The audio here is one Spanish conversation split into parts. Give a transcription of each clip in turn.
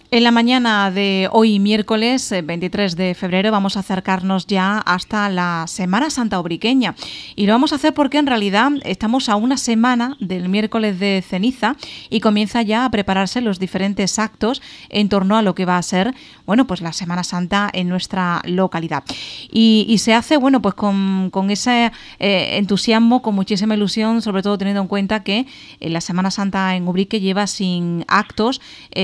En la mañana de hoy, miércoles 23 de febrero, vamos a acercarnos ya hasta la Semana Santa Ubriqueña. Y lo vamos a hacer porque en realidad estamos a una semana del miércoles de ceniza y comienza ya a prepararse los diferentes actos en torno a lo que va a ser, bueno, pues la Semana Santa en nuestra localidad. Y se hace, bueno, pues con ese entusiasmo, con muchísima ilusión, sobre todo teniendo en cuenta que la Semana Santa en Ubrique lleva sin actos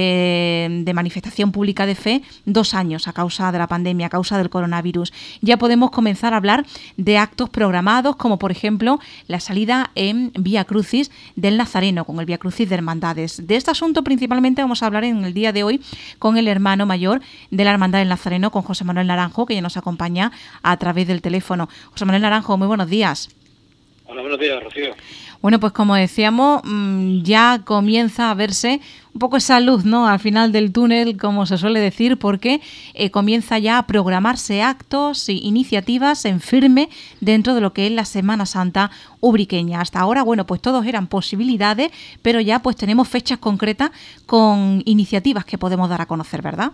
de manifestación pública de fe 2 años a causa de la pandemia, a causa del coronavirus. Ya podemos comenzar a hablar de actos programados, como por ejemplo la salida en Vía Crucis del Nazareno, con el Vía Crucis de Hermandades. De este asunto principalmente vamos a hablar en el día de hoy con el hermano mayor de la Hermandad del Nazareno, con José Manuel Naranjo, que ya nos acompaña a través del teléfono. José Manuel Naranjo, muy buenos días. Hola, buenos días, Rocío. Bueno, pues como decíamos, ya comienza a verse un poco esa luz, ¿no?, al final del túnel, como se suele decir, porque comienza ya a programarse actos e iniciativas en firme dentro de lo que es la Semana Santa ubriqueña. Hasta ahora, bueno, pues todos eran posibilidades, pero ya pues tenemos fechas concretas con iniciativas que podemos dar a conocer, ¿verdad?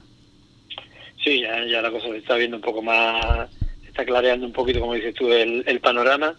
Sí, ya la cosa se está viendo un poco más, se está clareando un poquito, como dices tú, el panorama.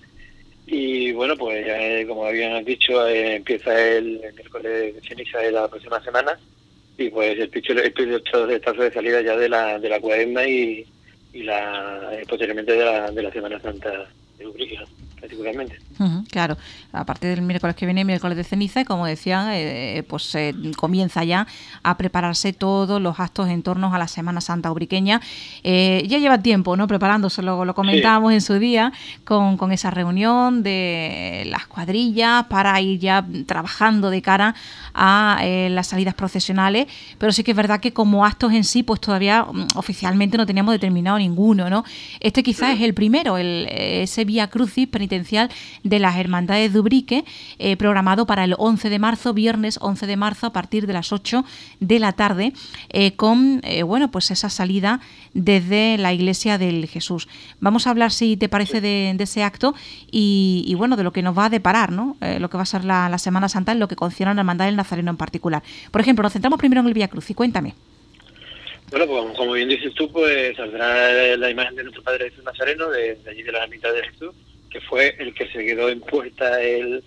Y bueno, pues ya, como habían dicho, empieza el miércoles de ceniza de la próxima semana y pues el piloto está de salida ya de la Cuaresma y posteriormente de la Semana Santa de Ubrique, particularmente. Claro, a partir del miércoles que viene, miércoles de ceniza, y como decían, pues comienza ya a prepararse todos los actos en torno a la Semana Santa ubriqueña. Ya lleva tiempo, ¿no?, preparándose, lo comentábamos en su día, con esa reunión de las cuadrillas para ir ya trabajando de cara a las salidas procesionales, pero sí que es verdad que como actos en sí, pues todavía oficialmente no teníamos determinado ninguno, ¿no? Este quizás es el primero, ese Vía Crucis penitencial de las Hermandades de Ubrique, programado para el 11 de marzo, viernes 11 de marzo, a partir de las 8 de la tarde, con bueno, pues esa salida desde la Iglesia del Jesús. Vamos a hablar, si te parece, de ese acto y bueno, de lo que nos va a deparar, ¿no?, lo que va a ser la Semana Santa en lo que concierne a la Hermandad del Nazareno en particular. Por ejemplo, nos centramos primero en el Vía Crucis. Cuéntame. Bueno, pues como bien dices tú, pues saldrá la imagen de nuestro Padre Jesús Nazareno, de allí de la mitad de Jesús, que fue el que se quedó en puerta en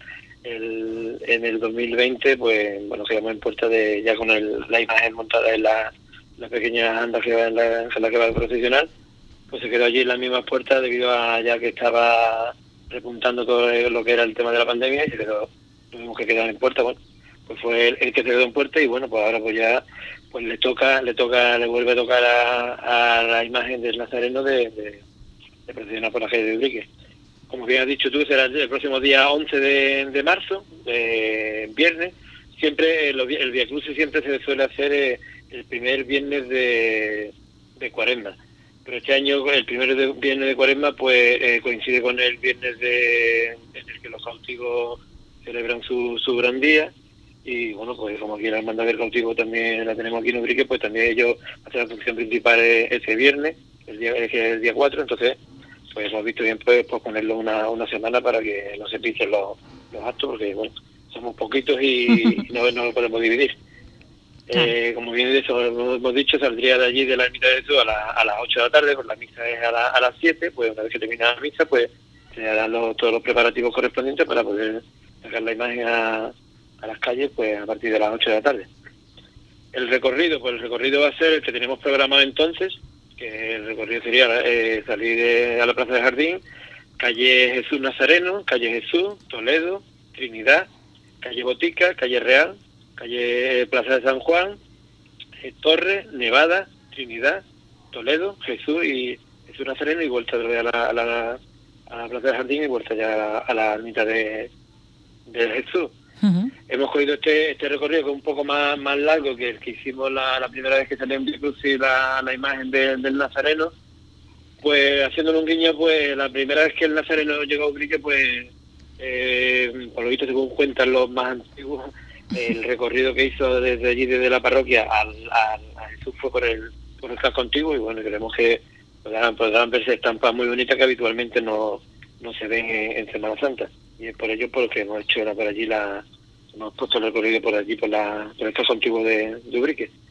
el 2020, pues bueno, quedamos en puerta ya con la imagen montada en la pequeña anda que va en la que va a procesionar, pues se quedó allí en las mismas puertas debido a ya que estaba repuntando todo lo que era el tema de la pandemia y tuvimos que quedar en puerta. Bueno, pues fue el que se quedó en puerta y bueno, pues ahora pues ya pues le vuelve a tocar a la imagen del Nazareno de procesionar por la calle de Ubrique. Como bien has dicho tú, será el próximo día 11 de marzo, viernes. Siempre el Vía Crucis siempre se suele hacer el primer viernes de Cuaresma. Pero este año el primer viernes de Cuaresma pues coincide con el viernes en el que los cautivos celebran su gran día. Y bueno, pues como aquí la Hermandad del Cautivo también la tenemos aquí en Ubrique, pues también ellos hacen la función principal ese viernes, el día 4, entonces pues hemos visto bien pues ponerlo una semana para que no se pisen los actos, porque bueno, somos poquitos y no lo podemos dividir. Como bien hemos dicho, saldría de allí de la ermita de Jesús a las 8 de la tarde, pues la misa es a las 7, pues una vez que termina la misa, pues se harán todos los preparativos correspondientes para poder sacar la imagen a las calles pues a partir de las 8 de la tarde. El recorrido va a ser el que tenemos programado entonces, que el recorrido sería salir a la Plaza del Jardín, calle Jesús Nazareno, calle Jesús, Toledo, Trinidad, calle Botica, calle Real, calle Plaza de San Juan, Torre, Nevada, Trinidad, Toledo, Jesús Nazareno y vuelta a la Plaza del Jardín y vuelta ya a la ermita de Jesús. Uh-huh. Hemos cogido este recorrido que es un poco más largo que el que hicimos la primera vez que salió en Vía Crucis la imagen del Nazareno, pues haciéndole un guiño, pues la primera vez que el Nazareno llegó a Ubrique, pues por lo visto, según cuentan los más antiguos, el recorrido que hizo desde allí, desde la parroquia a Jesús, fue por el casco antiguo, y bueno, creemos que podrán verse estampas muy bonitas que habitualmente no se ven en Semana Santa, y es por ello porque hemos hecho por allí hemos puesto el recorrido por allí por el casco antiguo de Ubrique.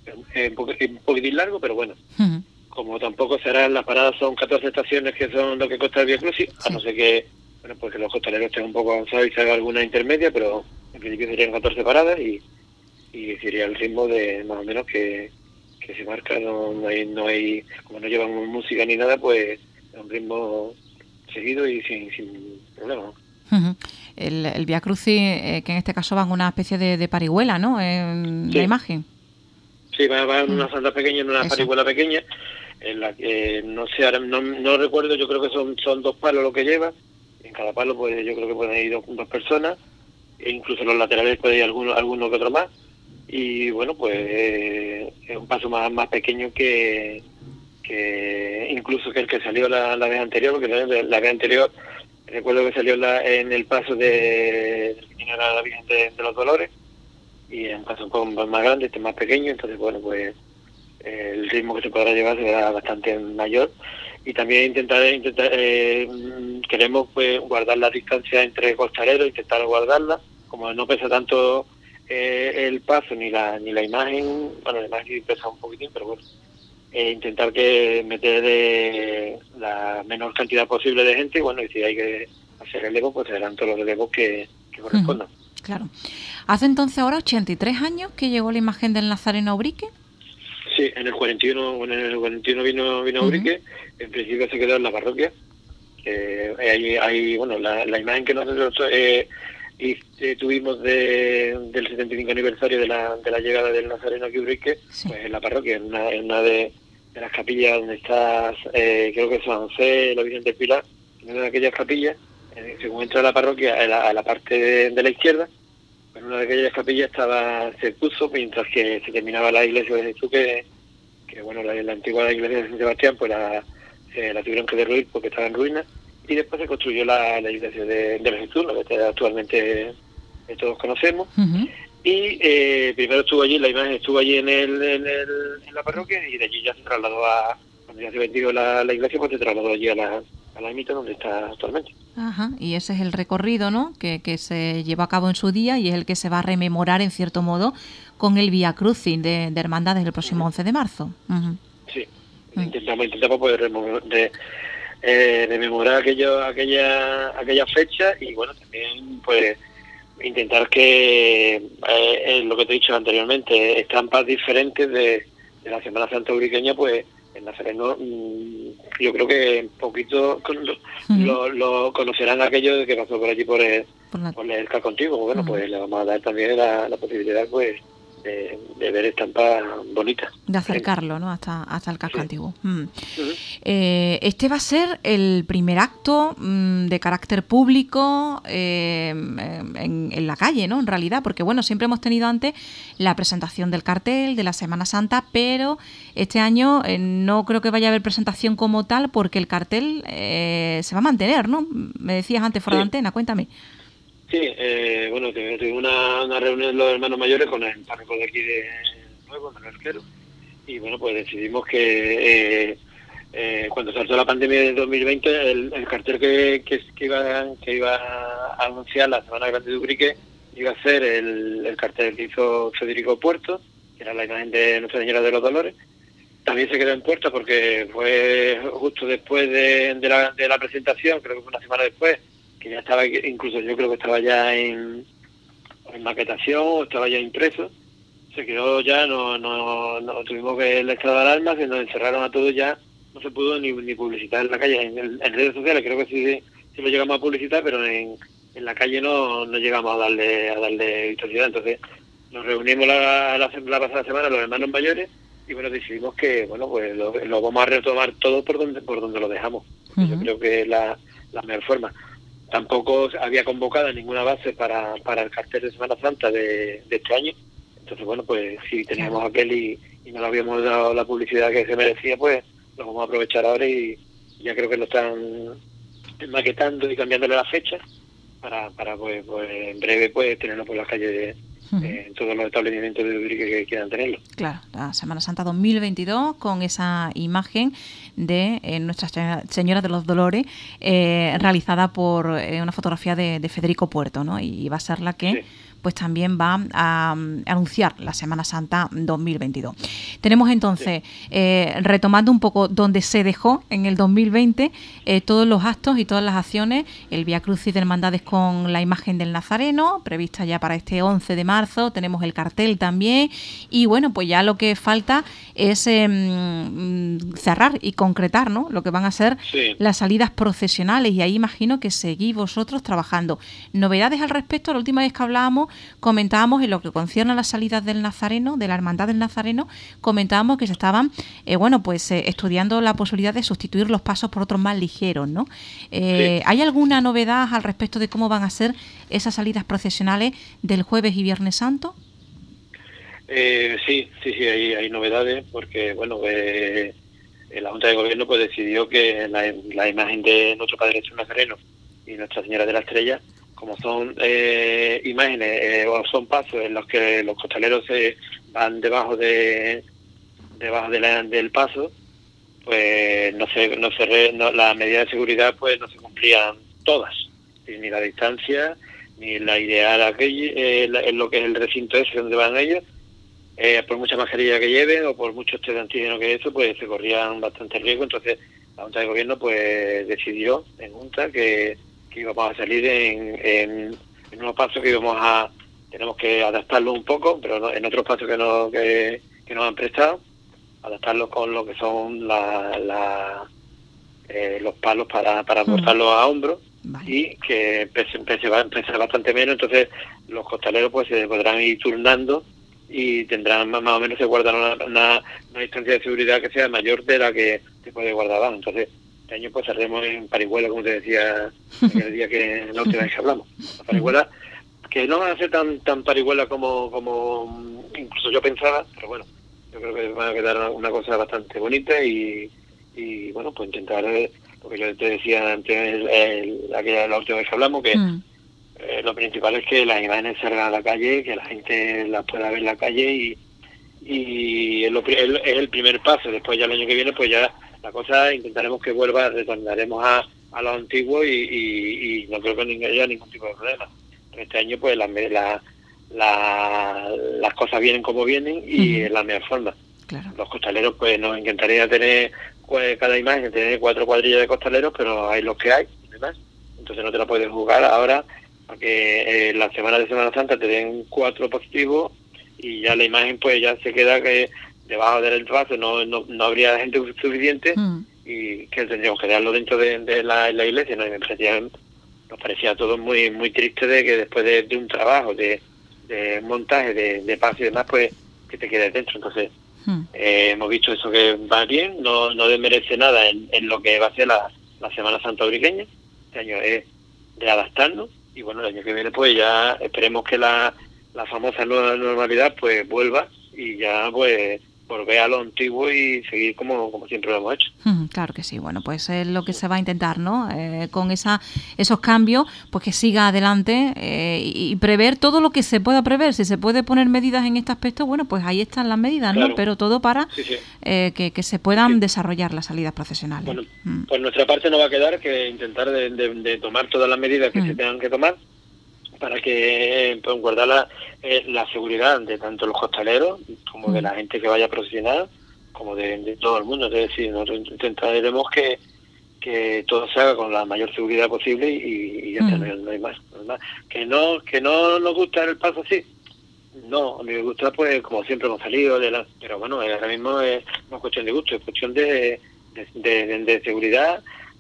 un poquitín largo, pero bueno. Uh-huh. Como tampoco serán, las paradas son 14 estaciones, que son lo que cuesta el Vía Crucis, a no ser que, bueno, pues que los costaleros estén un poco avanzados y se haga alguna intermedia, pero en principio serían 14 paradas y sería el ritmo de más o menos que se marca. No hay, como no llevan música ni nada, pues es un ritmo seguido y sin problema. Uh-huh. El Vía Crucis, que en este caso va en una especie de parihuela, ¿no? En la imagen. Sí, va en una santa pequeña, en una parihuela pequeña, en la que no sé, ahora no recuerdo, yo creo que son 2 palos lo que lleva. En cada palo pues yo creo que pueden ir dos personas, e incluso en los laterales puede ir alguno que otro más. Y bueno, pues es un paso más pequeño que incluso que el que salió la vez anterior, porque la vez anterior recuerdo que salió en el paso de la Virgen de los Dolores, y es un paso un poco más grande, más pequeño, entonces bueno, pues el ritmo que se podrá llevar será bastante mayor. Y también queremos pues guardar la distancia entre costaleros, intentar guardarla, como no pesa tanto el paso ni la imagen. Bueno, la imagen sí pesa un poquitín, pero bueno, intentar que meter la menor cantidad posible de gente, y bueno, y si hay que hacer relevo, pues serán todos los relevos que correspondan. Claro. ¿Hace entonces ahora 83 años que llegó la imagen del Nazareno a Ubrique? Sí, en el 41 vino a Ubrique. En principio se quedó en la parroquia. Hay bueno, la imagen que nosotros tuvimos del 75 aniversario de la llegada del Nazareno aquí a Ubrique, pues en la parroquia, en una de las capillas donde está, creo que es San José, la Virgen del Pilar, en una de aquellas capillas. Según entra a la parroquia, a la parte de la izquierda, en una de aquellas capillas se puso, mientras que se terminaba la iglesia de Jesús, que bueno, la antigua iglesia de San Sebastián, pues la tuvieron que derruir porque estaba en ruinas, y después se construyó la iglesia de Jesús, la que actualmente todos conocemos. Uh-huh. Y primero estuvo allí, la imagen estuvo allí en la parroquia, y de allí ya se trasladó cuando ya se vendió la iglesia, pues se trasladó allí a la ermita donde está actualmente. Ajá, y ese es el recorrido, ¿no?, que se lleva a cabo en su día, y es el que se va a rememorar en cierto modo con el Vía Crucis de Hermandades el próximo 11 de marzo. Uh-huh. Sí, intentamos poder rememorar aquella fecha, y bueno, también pues intentar que lo que te he dicho anteriormente, estampas diferentes de la Semana Santa ubriqueña, pues el Nazareno, yo creo que un poquito lo conocerán aquellos que pasó por allí por el casco antiguo. Bueno, pues le vamos a dar también la posibilidad pues de ver estampas bonitas. De acercarlo, ¿no?, hasta el casco antiguo. Este va a ser el primer acto de carácter público en la calle, ¿no?, en realidad, porque bueno, siempre hemos tenido antes la presentación del cartel de la Semana Santa, pero este año no creo que vaya a haber presentación como tal, porque el cartel se va a mantener, ¿no? Me decías antes fuera de antena, cuéntame. Sí, bueno, tuvimos una reunión los hermanos mayores con el párroco de aquí de Nuevo, Manuel Quero, y bueno, pues decidimos que cuando saltó la pandemia de 2020, el cartel que iba a anunciar la Semana Grande de Ubrique iba a ser el cartel que hizo Federico Puerto, que era la imagen de Nuestra Señora de los Dolores. También se quedó en puerta porque fue justo después de la presentación, creo que fue una semana después, que ya estaba, incluso yo creo que estaba ya en maquetación o estaba ya impreso. Se quedó ya, no tuvimos que el estado de alarma, se nos encerraron a todos, ya no se pudo ni publicitar en la calle. En redes sociales creo que sí lo llegamos a publicitar, pero en la calle no llegamos a darle vistosidad. Entonces nos reunimos la pasada semana los hermanos mayores, y bueno, decidimos que bueno, pues lo vamos a retomar todo por donde lo dejamos. Uh-huh. Yo creo que es la mejor forma. Tampoco había convocada ninguna base para el cartel de Semana Santa de este año. Entonces, bueno, pues si teníamos aquel y no le habíamos dado la publicidad que se merecía, pues lo vamos a aprovechar ahora, y ya creo que lo están maquetando y cambiándole la fecha para pues en breve pues tenerlo por las calles en todos los establecimientos de Ubrique que quieran tenerlo. Claro, la Semana Santa 2022 con esa imagen de Nuestra Señora de los Dolores realizada por una fotografía de Federico Puerto, ¿no? Y va a ser la que pues también va a anunciar la Semana Santa 2022. Tenemos entonces, retomando un poco donde se dejó en el 2020, todos los actos y todas las acciones, el Vía Crucis de Hermandades con la imagen del Nazareno, prevista ya para este 11 de marzo, tenemos el cartel también, y bueno, pues ya lo que falta es cerrar y concretar, ¿no?, lo que van a ser las salidas procesionales, y ahí imagino que seguís vosotros trabajando. Novedades al respecto, la última vez que hablábamos, comentábamos en lo que concierne a las salidas del Nazareno, de la Hermandad del Nazareno, comentábamos que se estaban, estudiando la posibilidad de sustituir los pasos por otros más ligeros, ¿no? ¿Hay alguna novedad al respecto de cómo van a ser esas salidas procesionales del Jueves y Viernes Santo? Sí, hay novedades, porque bueno, la Junta de Gobierno pues decidió que la imagen de nuestro Padre Jesús Nazareno y Nuestra Señora de la Estrella, como son imágenes o son pasos en los que los costaleros se van debajo del paso, pues las medidas de seguridad pues no se cumplían todas, ni la distancia, ni la ideal en lo que es el recinto ese donde van ellos. Por mucha mascarilla que lleven o por mucho test de antígeno que eso, pues se corrían bastante riesgo. Entonces la Junta de Gobierno pues decidió en Junta que íbamos a salir en unos pasos que tenemos que adaptarlo un poco, pero no, en otros pasos que nos han prestado, adaptarlos con lo que son los palos para portarlos a hombros. Vale. Y que va a empezar bastante menos, entonces los costaleros pues se podrán ir turnando y tendrán más o menos, se guardarán una distancia de seguridad que sea mayor de la que se puede guardar. Entonces este año pues saldremos en parihuela, como te decía el día que la última vez que hablamos, la parihuela que no van a ser tan parihuela como incluso yo pensaba, pero bueno, yo creo que van a quedar una cosa bastante bonita y bueno, pues intentar, porque yo te decía antes la última vez que hablamos, que lo principal es que las imágenes salgan a la calle, que la gente las pueda ver en la calle y es el primer paso. Después ya el año que viene pues ya la cosa intentaremos que vuelva, retornaremos a lo antiguo y no creo que haya ningún tipo de problema. Este año pues las cosas vienen como vienen y en la mejor forma. Claro. Los costaleros pues nos encantaría tener cada imagen, tener 4 cuadrillas de costaleros, pero hay los que hay y demás. Entonces no te la puedes jugar ahora a que la semana de Semana Santa te den 4 positivos y ya la imagen pues ya se queda que debajo del paso no habría gente suficiente y que tendríamos que darlo dentro de la iglesia, ¿no? Y nos parecía todo muy muy triste de que después de un trabajo de montaje de paso y demás pues que te quedes dentro. Entonces hemos visto eso que va bien, no desmerece nada en lo que va a ser la Semana Santa Ubriqueña. Este año es de adaptarnos y bueno, el año que viene pues ya esperemos que la famosa nueva normalidad pues vuelva y ya pues volver a lo antiguo y seguir como siempre lo hemos hecho. Claro que sí, bueno, pues es lo que se va a intentar, ¿no? Con esos cambios, pues que siga adelante y prever todo lo que se pueda prever. Si se puede poner medidas en este aspecto, bueno, pues ahí están las medidas, claro, ¿no? Pero todo para que se puedan desarrollar las salidas profesionales. Bueno, por nuestra parte no va a quedar que intentar de tomar todas las medidas que se tengan que tomar para que pues, guardar la seguridad de tanto los costaleros como de la gente que vaya a procesionar, como de todo el mundo. Es decir, nosotros intentaremos que todo se haga con la mayor seguridad posible y ya está, no hay más. Que no nos gusta el paso así. No, a mí me gusta pues como siempre hemos salido, pero bueno, ahora mismo es una cuestión de gusto, es cuestión de seguridad,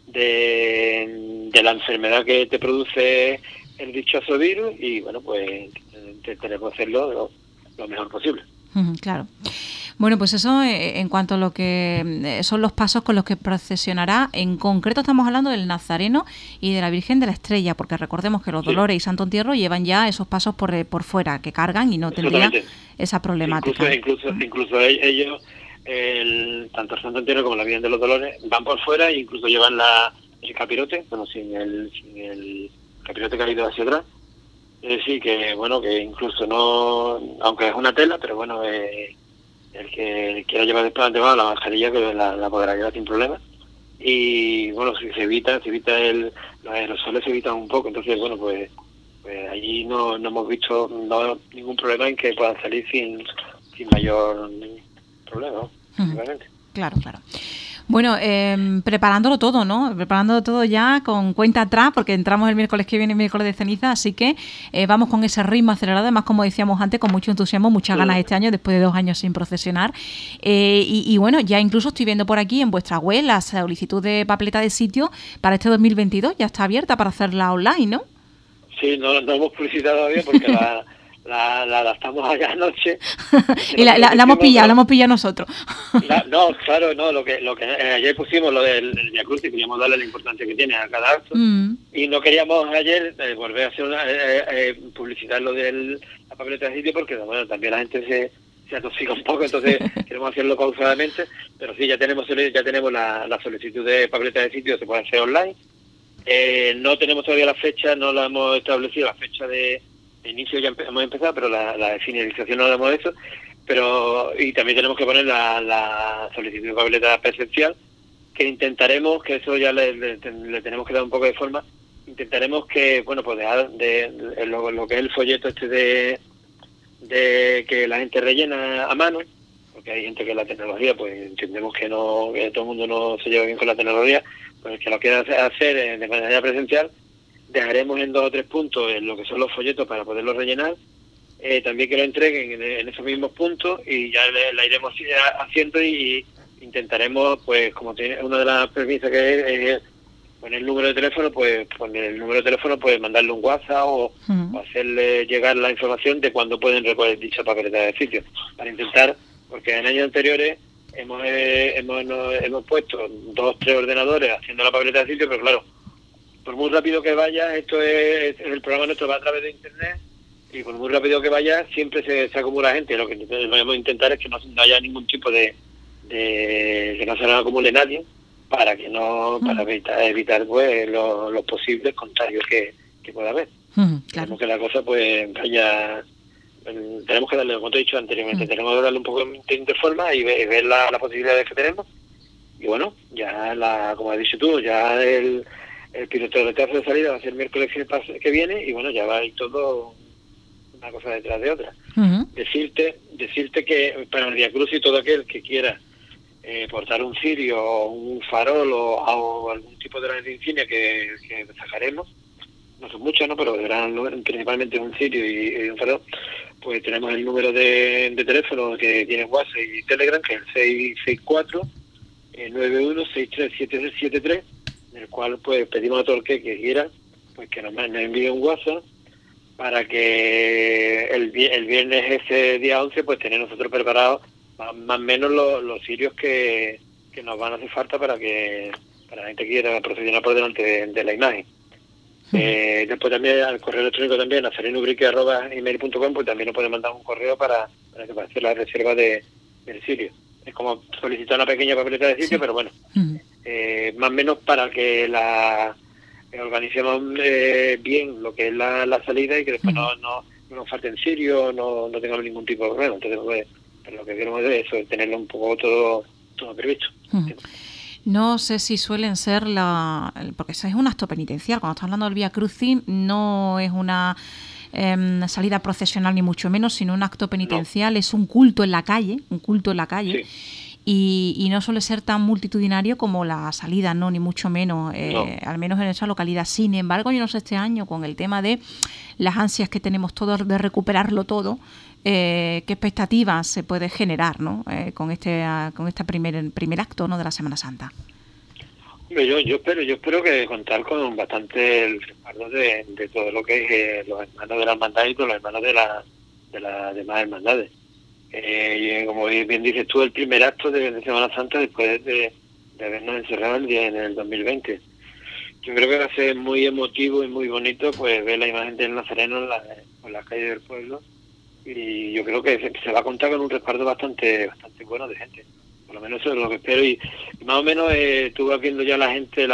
de la enfermedad que te produce el dichoso virus y bueno, pues tenemos que hacerlo lo mejor posible. Claro. Bueno, pues eso en cuanto a lo que son los pasos con los que procesionará. En concreto estamos hablando del Nazareno y de la Virgen de la Estrella, porque recordemos que los Dolores y Santo Entierro llevan ya esos pasos por fuera, que cargan y no tendría esa problemática. Incluso ellos, tanto el Santo Entierro como la Virgen de los Dolores, van por fuera e incluso llevan el capirote, bueno, sin el capirote que ha ido hacia atrás. Es decir, que bueno, que incluso no, aunque es una tela, pero bueno, el que quiera llevar después la mascarilla que la podrá llevar sin problema. Y bueno, si se evita los aerosoles se evitan un poco, entonces bueno, pues pues allí no hemos visto ningún problema en que puedan salir sin mayor problema, realmente. Claro. Bueno, preparándolo todo, ¿no? Preparándolo todo ya con cuenta atrás, porque entramos el miércoles que viene, miércoles de ceniza, así que vamos con ese ritmo acelerado, además, como decíamos antes, con mucho entusiasmo, muchas ganas este año, después de 2 años sin procesionar. Y bueno, ya incluso estoy viendo por aquí en vuestra web la solicitud de papeleta de sitio para este 2022, ya está abierta para hacerla online, ¿no? Sí, no hemos publicitado todavía porque la adaptamos allá anoche. Y la hemos pillado nosotros. Lo que ayer pusimos, lo del Vía Crucis, queríamos darle la importancia que tiene a cada acto, y no queríamos ayer volver a hacer publicitar lo de la papeleta de sitio, porque bueno, también la gente se atosiga un poco, entonces queremos hacerlo pausadamente, pero sí, ya tenemos la solicitud de papeleta de sitio, se puede hacer online. No tenemos todavía la fecha, no la hemos establecido, la fecha de inicio ya hemos empezado, pero la de finalización no la hemos hecho. Y también tenemos que poner la solicitud de papeleta presencial, que intentaremos, que eso ya le tenemos que dar un poco de forma, intentaremos que, bueno, pues dejar lo que es el folleto de que la gente rellena a mano, porque hay gente que la tecnología, pues entendemos que todo el mundo no se lleva bien con la tecnología, pues que lo quiera hacer de manera presencial, dejaremos en 2 o 3 puntos lo que son los folletos para poderlos rellenar, también que lo entreguen en esos mismos puntos, y ya la iremos haciendo, y intentaremos, pues como tiene una de las premisas que es poner el número de teléfono, pues poner el número de teléfono, pues mandarle un WhatsApp o hacerle llegar la información de cuándo pueden recoger dicha papeleta de sitio, para intentar, porque en años anteriores hemos puesto 2 o 3 ordenadores haciendo la papeleta de sitio, pero claro, por muy rápido que vaya, el programa nuestro va a través de internet, y por muy rápido que vaya, siempre se acumula gente. Lo que vamos a intentar es que no haya ningún tipo que no se nos acumule nadie, para evitar pues los posibles contagios que pueda haber. Claro. Tenemos que la cosa pues vaya, tenemos que darle, como te he dicho anteriormente, tenemos que darle un poco de forma y ver las posibilidades que tenemos. Y bueno, ya como has dicho tú, ya el piloteo de salida va a ser el miércoles que viene, y bueno, ya va a ir todo una cosa detrás de otra. Decirte que para el Vía Crucis, todo aquel que quiera portar un cirio o un farol o algún tipo de gran insignia que sacaremos, no son muchas, ¿no? Pero principalmente un cirio y un farol, pues tenemos el número de teléfono que tiene WhatsApp y Telegram, que es el 664-916373, en el cual pues pedimos a todo el que quiera pues que nos envíe un WhatsApp, para que el viernes ese día 11 pues tener nosotros preparados más o menos los cirios que nos van a hacer falta para la gente que quiera procesionar por delante de la imagen. Después también al correo electrónico también, nazarenobrique@email.com, pues también nos puede mandar un correo para hacer la reserva del cirio. Es como solicitar una pequeña papeleta de sitio, pero bueno, más o menos para que organicemos bien lo que es la salida, y que después no nos falten sirios, no tengamos ningún tipo de problema. Entonces, pues, lo que queremos es eso, tenerlo un poco todo previsto. No sé si suelen ser porque eso es un acto penitencial. Cuando estamos hablando del Vía Crucis, no es una salida procesional ni mucho menos, sino un acto penitencial. No. Es un culto en la calle, Sí. Y no suele ser tan multitudinario como la salida, no, ni mucho menos, al menos en esa localidad. Sin embargo, yo no sé este año, con el tema de las ansias que tenemos todos de recuperarlo todo, qué expectativas se puede generar, ¿no? Con este primer acto, ¿no?, de la Semana Santa. Yo espero que contar con bastante el respaldo de todo lo que es los hermanos de la hermandad y con los hermanos de las demás hermandades. Y como bien dices tú, el primer acto de Semana Santa después de habernos encerrado en el 2020. Yo creo que va a ser muy emotivo y muy bonito pues ver la imagen del Nazareno en las calles del pueblo, y yo creo que se va a contar con un respaldo bastante bueno de gente. Por lo menos eso es lo que espero, y más o menos tú vas viendo ya la gente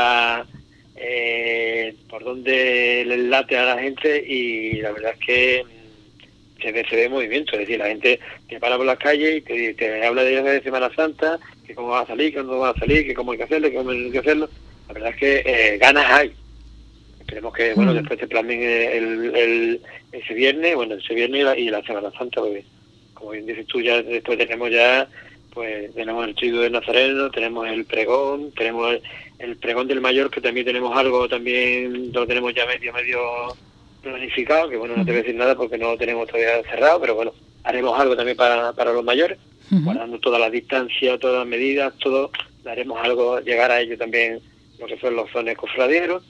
por donde le late a la gente, y la verdad es que se ve movimiento. Es decir, la gente te para por las calles y te habla de Semana Santa, que cómo va a salir, que no va a salir, que cómo hay que hacerlo, que cómo hay que hacerlo. La verdad es que ganas hay. Esperemos que, bueno, después se plasmen ese viernes y la Semana Santa, porque, como bien dices tú, ya después tenemos el Triduo del Nazareno, tenemos el pregón, tenemos el pregón del Mayor, que también tenemos algo, también lo tenemos ya medio planificado, que bueno, no te voy a decir nada porque no lo tenemos todavía cerrado, pero bueno, haremos algo también para los mayores, guardando todas las distancias, todas las medidas, todo, haremos algo, llegar a ello también, lo que son los zones cofradieros,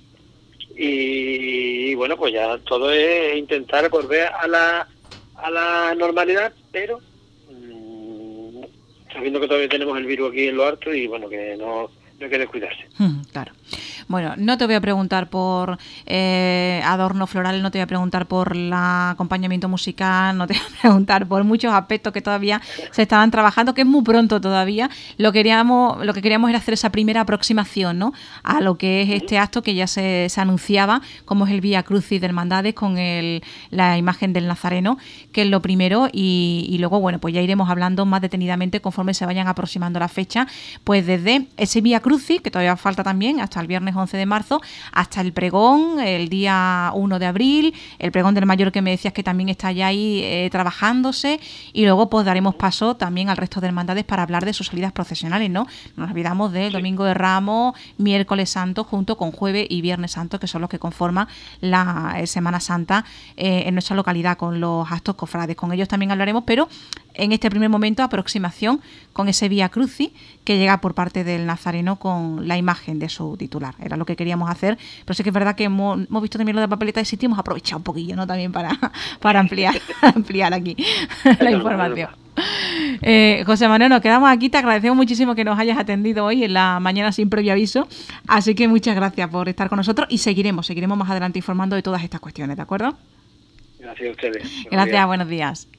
y bueno, pues ya todo es intentar volver a la normalidad, pero sabiendo que todavía tenemos el virus aquí en lo alto y bueno, que no hay que descuidarse. Claro. Bueno, no te voy a preguntar por adorno floral, no te voy a preguntar por el acompañamiento musical, no te voy a preguntar por muchos aspectos que todavía se estaban trabajando, que es muy pronto todavía. Lo que queríamos era hacer esa primera aproximación, ¿no?, a lo que es este acto que ya se anunciaba, como es el Vía Crucis de Hermandades con la imagen del Nazareno, que es lo primero, y luego, bueno, pues ya iremos hablando más detenidamente conforme se vayan aproximando la fecha, pues desde ese Vía Crucis, que todavía falta también, hasta el viernes 11 de marzo, hasta el pregón, el día 1 de abril, el pregón del Mayor que me decías que también está ya ahí trabajándose, y luego pues daremos paso también al resto de hermandades para hablar de sus salidas procesionales, ¿no? No nos olvidamos del Domingo de Ramos, Miércoles Santo, junto con Jueves y Viernes Santo, que son los que conforman la Semana Santa en nuestra localidad, con los actos cofrades. Con ellos también hablaremos, pero en este primer momento aproximación con ese Vía Crucis que llega por parte del Nazareno con la imagen de su titular. Era lo que queríamos hacer, pero sí que es verdad que hemos visto también lo de papeleta de sitio y hemos aprovechado un poquillo, ¿no?, también para ampliar aquí la información. José Manuel, nos quedamos aquí, te agradecemos muchísimo que nos hayas atendido hoy en la mañana sin previo aviso, así que muchas gracias por estar con nosotros y seguiremos más adelante informando de todas estas cuestiones, ¿de acuerdo? Gracias a ustedes. Gracias, buenos días.